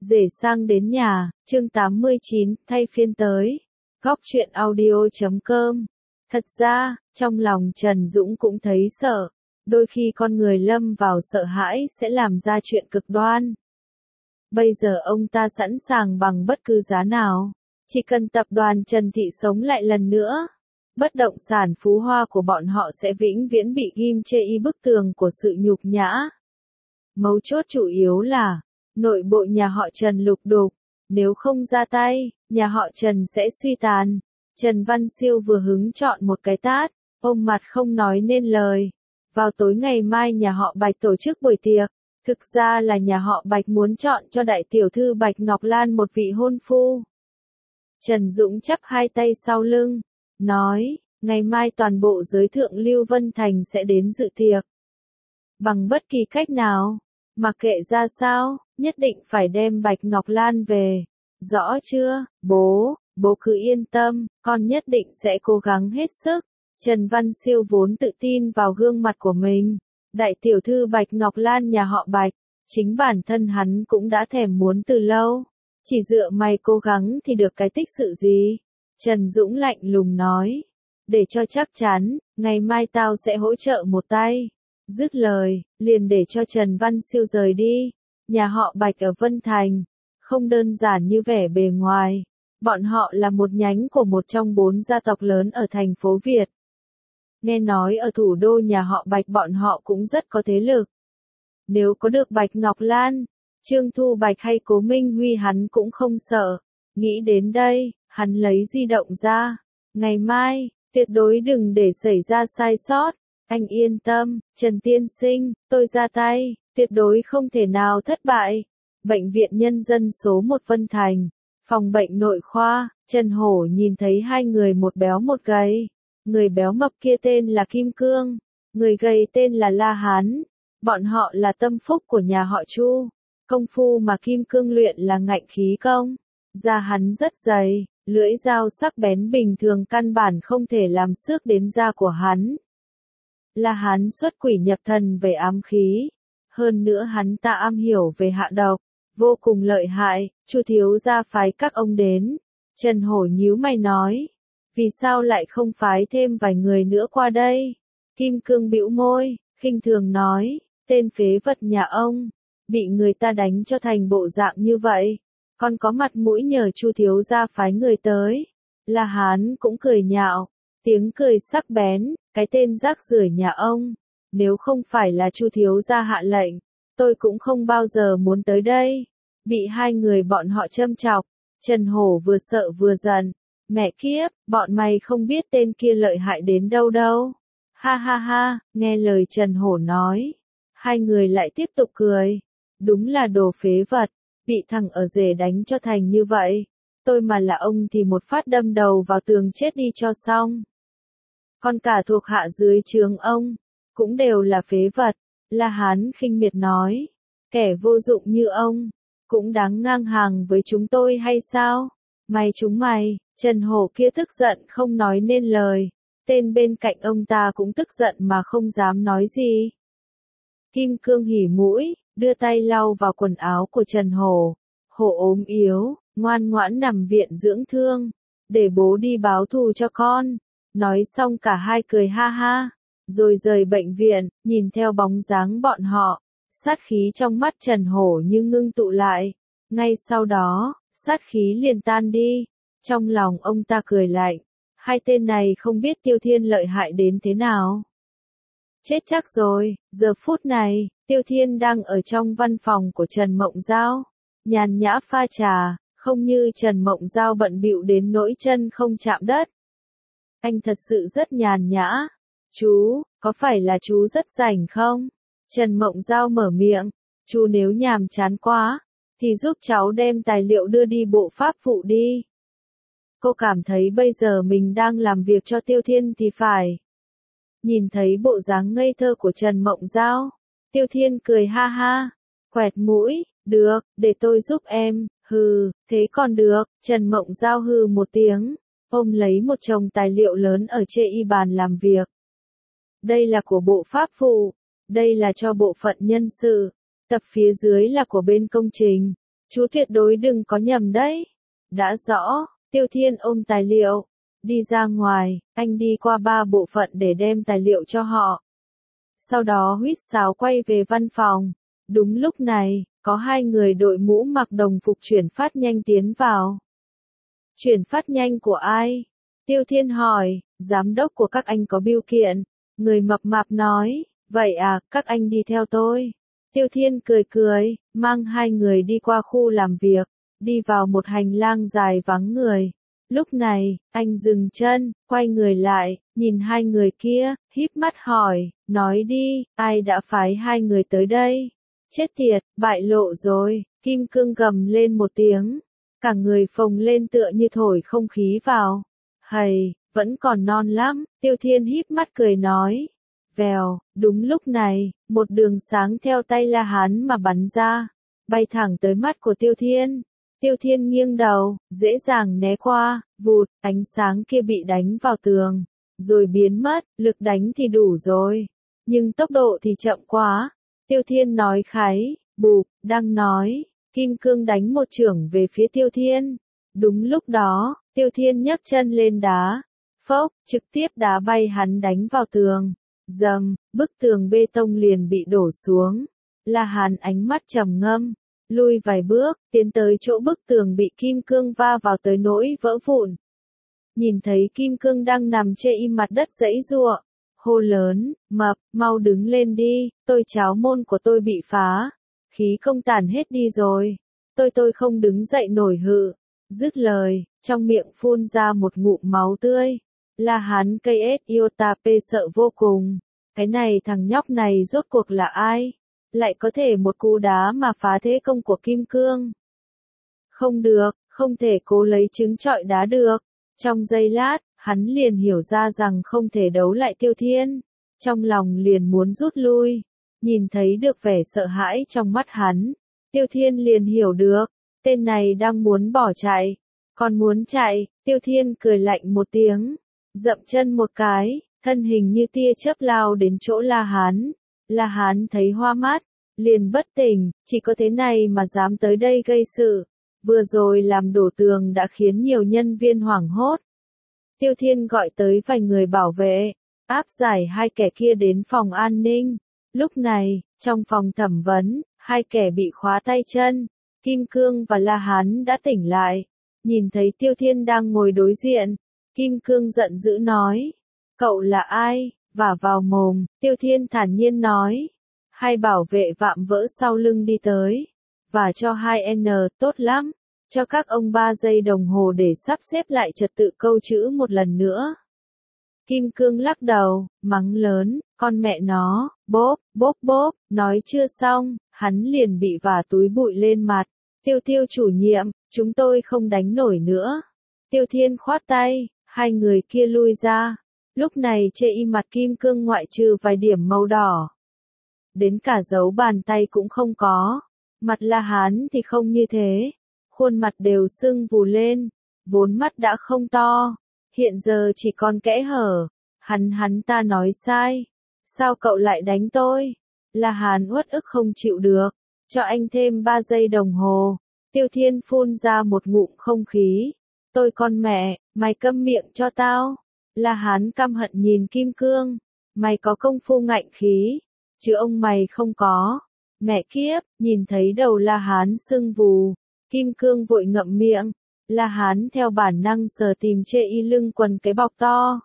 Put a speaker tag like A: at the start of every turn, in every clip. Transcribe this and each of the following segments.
A: Rể sang đến nhà, chương 89, thay phiên tới. Góc truyện audio.com. Thật ra, trong lòng Trần Dũng cũng thấy sợ. Đôi khi con người lâm vào sợ hãi sẽ làm ra chuyện cực đoan. Bây giờ ông ta sẵn sàng bằng bất cứ giá nào. Chỉ cần tập đoàn Trần Thị sống lại lần nữa. Bất động sản phú hoa của bọn họ sẽ vĩnh viễn bị ghim trên bức tường của sự nhục nhã. Mấu chốt chủ yếu là nội bộ nhà họ Trần lục đục, nếu không ra tay, nhà họ Trần sẽ suy tàn. Trần Văn Siêu vừa hứng chọn một cái tát, ôm mặt không nói nên lời. Vào tối ngày mai nhà họ Bạch tổ chức buổi tiệc, thực ra là nhà họ Bạch muốn chọn cho đại tiểu thư Bạch Ngọc Lan một vị hôn phu. Trần Dũng chắp hai tay sau lưng, nói, ngày mai toàn bộ giới thượng lưu Vân Thành sẽ đến dự tiệc. Bằng bất kỳ cách nào, mặc kệ ra sao, nhất định phải đem Bạch Ngọc Lan về. Rõ chưa, bố cứ yên tâm, con nhất định sẽ cố gắng hết sức. Trần Văn Siêu vốn tự tin vào gương mặt của mình. Đại tiểu thư Bạch Ngọc Lan nhà họ Bạch, chính bản thân hắn cũng đã thèm muốn từ lâu. Chỉ dựa mày cố gắng thì được cái tích sự gì? Trần Dũng lạnh lùng nói. Để cho chắc chắn, ngày mai tao sẽ hỗ trợ một tay. Dứt lời, liền để cho Trần Văn Siêu rời đi. Nhà họ Bạch ở Vân Thành, không đơn giản như vẻ bề ngoài. Bọn họ là một nhánh của một trong 4 gia tộc lớn ở thành phố Việt. Nghe nói ở thủ đô nhà họ Bạch bọn họ cũng rất có thế lực. Nếu có được Bạch Ngọc Lan, Trương Thu Bạch hay Cố Minh Huy hắn cũng không sợ. Nghĩ đến đây, hắn lấy di động ra. Ngày mai, tuyệt đối đừng để xảy ra sai sót. Anh yên tâm, Trần Tiên Sinh, tôi ra tay, tuyệt đối không thể nào thất bại. Bệnh viện Nhân dân số 1 Vân Thành, phòng bệnh nội khoa, Trần Hổ nhìn thấy hai người một béo một gầy. Người béo mập kia tên là Kim Cương, người gầy tên là La Hán. Bọn họ là tâm phúc của nhà họ Chu. Công phu mà Kim Cương luyện là ngạnh khí công. Da hắn rất dày, lưỡi dao sắc bén bình thường căn bản không thể làm xước đến da của hắn. La Hán xuất quỷ nhập thần về ám khí. Hơn nữa hắn ta am hiểu về hạ độc, vô cùng lợi hại. Chu thiếu gia phái các ông đến. Trần Hổ nhíu mày nói. Vì sao lại không phái thêm vài người nữa qua đây? Kim Cương bĩu môi, khinh thường nói, tên phế vật nhà ông, bị người ta đánh cho thành bộ dạng như vậy, còn có mặt mũi nhờ Chu thiếu gia phái người tới. La Hán cũng cười nhạo, tiếng cười sắc bén, cái tên rác rưởi nhà ông, nếu không phải là Chu thiếu gia hạ lệnh, tôi cũng không bao giờ muốn tới đây. Bị hai người bọn họ châm chọc, Trần Hổ vừa sợ vừa giận. Mẹ kiếp, bọn mày không biết tên kia lợi hại đến đâu đâu. Ha ha ha, nghe lời Trần Hổ nói. Hai người lại tiếp tục cười. Đúng là đồ phế vật, bị thằng ở rể đánh cho thành như vậy. Tôi mà là ông thì một phát đâm đầu vào tường chết đi cho xong. Còn cả thuộc hạ dưới trướng ông, cũng đều là phế vật. La Hán khinh miệt nói. Kẻ vô dụng như ông, cũng đáng ngang hàng với chúng tôi hay sao? Chúng mày. Trần Hổ kia tức giận không nói nên lời, tên bên cạnh ông ta cũng tức giận mà không dám nói gì. Kim Cương hỉ mũi, đưa tay lau vào quần áo của Trần Hổ. Hổ ốm yếu, ngoan ngoãn nằm viện dưỡng thương, để bố đi báo thù cho con. Nói xong cả hai cười ha ha, rồi rời bệnh viện, nhìn theo bóng dáng bọn họ, sát khí trong mắt Trần Hổ như ngưng tụ lại. Ngay sau đó, sát khí liền tan đi. Trong lòng ông ta cười lạnh, hai tên này không biết Tiêu Thiên lợi hại đến thế nào. Chết chắc rồi. Giờ phút này, Tiêu Thiên đang ở trong văn phòng của Trần Mộng Giao, nhàn nhã pha trà, không như Trần Mộng Giao bận bịu đến nỗi chân không chạm đất. Anh thật sự rất nhàn nhã. Chú, có phải là chú rất rảnh không? Trần Mộng Giao mở miệng, chú nếu nhàm chán quá, thì giúp cháu đem tài liệu đưa đi bộ pháp vụ đi. Cô cảm thấy bây giờ mình đang làm việc cho Tiêu Thiên thì phải. Nhìn thấy bộ dáng ngây thơ của Trần Mộng Giao, Tiêu Thiên cười ha ha, quẹt mũi, được, để tôi giúp em, hừ, thế còn được. Trần Mộng Giao hừ một tiếng, ôm lấy một chồng tài liệu lớn ở trên bàn làm việc. Đây là của bộ pháp vụ, đây là cho bộ phận nhân sự, tập phía dưới là của bên công trình. Chú tuyệt đối đừng có nhầm đấy. Đã rõ, Tiêu Thiên ôm tài liệu, đi ra ngoài, anh đi qua 3 bộ phận để đem tài liệu cho họ. Sau đó huýt sáo quay về văn phòng. Đúng lúc này, có 2 người đội mũ mặc đồng phục chuyển phát nhanh tiến vào. Chuyển phát nhanh của ai? Tiêu Thiên hỏi, giám đốc của các anh có bưu kiện. Người mập mạp nói, vậy à, các anh đi theo tôi. Tiêu Thiên cười cười, mang 2 người đi qua khu làm việc, đi vào một hành lang dài vắng người. Lúc này, anh dừng chân, quay người lại, nhìn 2 người kia, híp mắt hỏi, nói đi, ai đã phái 2 người tới đây? Chết tiệt, bại lộ rồi, Kim Cương gầm lên một tiếng, cả người phồng lên tựa như thổi không khí vào. Hầy, vẫn còn non lắm, Tiêu Thiên híp mắt cười nói. Vèo, đúng lúc này, một đường sáng theo tay La Hán mà bắn ra, bay thẳng tới mắt của Tiêu Thiên. Tiêu Thiên nghiêng đầu, dễ dàng né qua, vụt, ánh sáng kia bị đánh vào tường, rồi biến mất, lực đánh thì đủ rồi, nhưng tốc độ thì chậm quá. Tiêu Thiên nói khái, bụp, đang nói, Kim Cương đánh một chưởng về phía Tiêu Thiên. Đúng lúc đó, Tiêu Thiên nhấc chân lên đá, phốc, trực tiếp đá bay hắn đánh vào tường. Dầm, bức tường bê tông liền bị đổ xuống. La Hán ánh mắt trầm ngâm, lui vài bước, tiến tới chỗ bức tường bị Kim Cương va vào tới nỗi vỡ vụn. Nhìn thấy Kim Cương đang nằm chê im mặt đất giãy giụa, hô lớn, mập, mau đứng lên đi, tôi cháo môn của tôi bị phá, khí công tàn hết đi rồi, tôi không đứng dậy nổi hự. Dứt lời, trong miệng phun ra một ngụm máu tươi. La Hán KS Iotap sợ vô cùng, cái này thằng nhóc này rốt cuộc là ai? Lại có thể một cú đá mà phá thế công của Kim Cương. Không được, không thể cố lấy trứng trọi đá được. Trong giây lát, hắn liền hiểu ra rằng không thể đấu lại Tiêu Thiên. Trong lòng liền muốn rút lui. Nhìn thấy được vẻ sợ hãi trong mắt hắn, Tiêu Thiên liền hiểu được, tên này đang muốn bỏ chạy. Còn muốn chạy, Tiêu Thiên cười lạnh một tiếng, dậm chân một cái, thân hình như tia chớp lao đến chỗ La Hán. La Hán thấy hoa mắt, liền bất tỉnh, chỉ có thế này mà dám tới đây gây sự. Vừa rồi làm đổ tường đã khiến nhiều nhân viên hoảng hốt. Tiêu Thiên gọi tới vài người bảo vệ, áp giải 2 kẻ kia đến phòng an ninh. Lúc này, trong phòng thẩm vấn, 2 kẻ bị khóa tay chân, Kim Cương và La Hán đã tỉnh lại. Nhìn thấy Tiêu Thiên đang ngồi đối diện, Kim Cương giận dữ nói, cậu là ai? Vả vào mồm, Tiêu Thiên thản nhiên nói. 2 bảo vệ vạm vỡ sau lưng đi tới, và cho 2N, tốt lắm, cho các ông 3 giây đồng hồ để sắp xếp lại trật tự câu chữ một lần nữa. Kim Cương lắc đầu, mắng lớn, con mẹ nó, bốp, bốp bốp, nói chưa xong, hắn liền bị vả túi bụi lên mặt. Tiêu chủ nhiệm, chúng tôi không đánh nổi nữa. Tiêu Thiên khoát tay, 2 người kia lui ra. Lúc này chê im mặt Kim Cương ngoại trừ vài điểm màu đỏ. Đến cả dấu bàn tay cũng không có. Mặt La Hán thì không như thế. Khuôn mặt đều sưng vù lên. Vốn mắt đã không to. Hiện giờ chỉ còn kẽ hở. Hắn ta nói sai. Sao cậu lại đánh tôi? La Hán uất ức không chịu được. Cho anh thêm 3 giây đồng hồ. Tiêu Thiên phun ra một ngụm không khí. Tôi con mẹ, mày câm miệng cho tao. La Hán căm hận nhìn Kim Cương. Mày có công phu ngạnh khí, chứ ông mày không có. Mẹ kiếp, nhìn thấy đầu La Hán sưng vù. Kim Cương vội ngậm miệng. La Hán theo bản năng sờ tìm chê y lưng quần cái bọc to.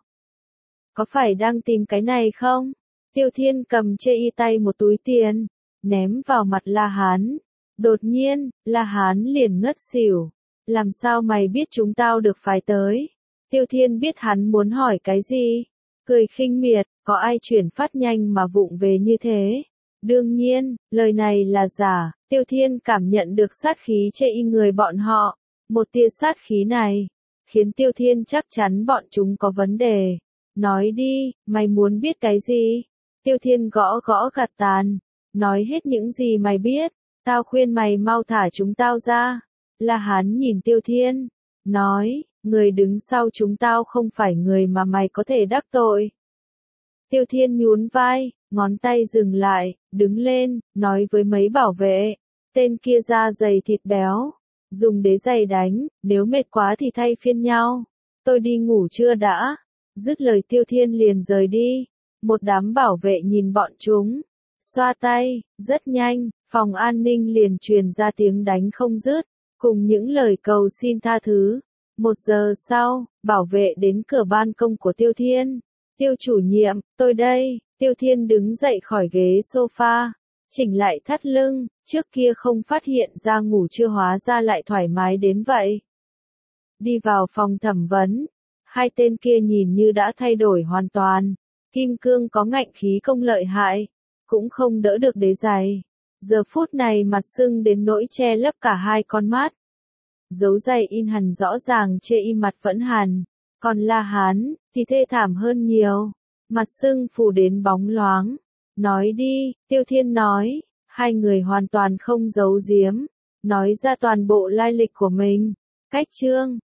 A: Có phải đang tìm cái này không? Tiêu Thiên cầm chê y tay một túi tiền, ném vào mặt La Hán. Đột nhiên, La Hán liền ngất xỉu. Làm sao mày biết chúng tao được phái tới? Tiêu Thiên biết hắn muốn hỏi cái gì. Cười khinh miệt, có ai chuyển phát nhanh mà vụng về như thế? Đương nhiên, lời này là giả. Tiêu Thiên cảm nhận được sát khí chê y người bọn họ. Một tia sát khí này, khiến Tiêu Thiên chắc chắn bọn chúng có vấn đề. Nói đi, mày muốn biết cái gì? Tiêu Thiên gõ gõ gạt tàn. Nói hết những gì mày biết. Tao khuyên mày mau thả chúng tao ra. La Hán nhìn Tiêu Thiên, nói, người đứng sau chúng tao không phải người mà mày có thể đắc tội. Tiêu Thiên nhún vai, ngón tay dừng lại, đứng lên, nói với mấy bảo vệ, Tên kia da dày thịt béo, dùng đế giày đánh, nếu mệt quá thì thay phiên nhau. Tôi đi ngủ chưa đã? Dứt lời Tiêu Thiên liền rời đi. Một đám bảo vệ nhìn bọn chúng, xoa tay, rất nhanh, phòng an ninh liền truyền ra tiếng đánh không dứt, cùng những lời cầu xin tha thứ. 1 giờ sau, bảo vệ đến cửa ban công của Tiêu Thiên. Tiêu chủ nhiệm, tôi đây. Tiêu Thiên đứng dậy khỏi ghế sofa, chỉnh lại thắt lưng, trước kia không phát hiện ra ngủ chưa hóa ra lại thoải mái đến vậy. Đi vào phòng thẩm vấn, hai tên kia nhìn như đã thay đổi hoàn toàn. Kim cương có ngạnh khí công lợi hại, cũng không đỡ được đế giày. Giờ phút này mặt sưng đến nỗi che lấp cả hai con mắt. Dấu giày in hằn rõ ràng chê y mặt vẫn hằn, còn La Hán thì thê thảm hơn nhiều, mặt sưng phủ đến bóng loáng. Nói đi, Tiêu Thiên nói, hai người hoàn toàn không giấu giếm, nói ra toàn bộ lai lịch của mình. Cách chương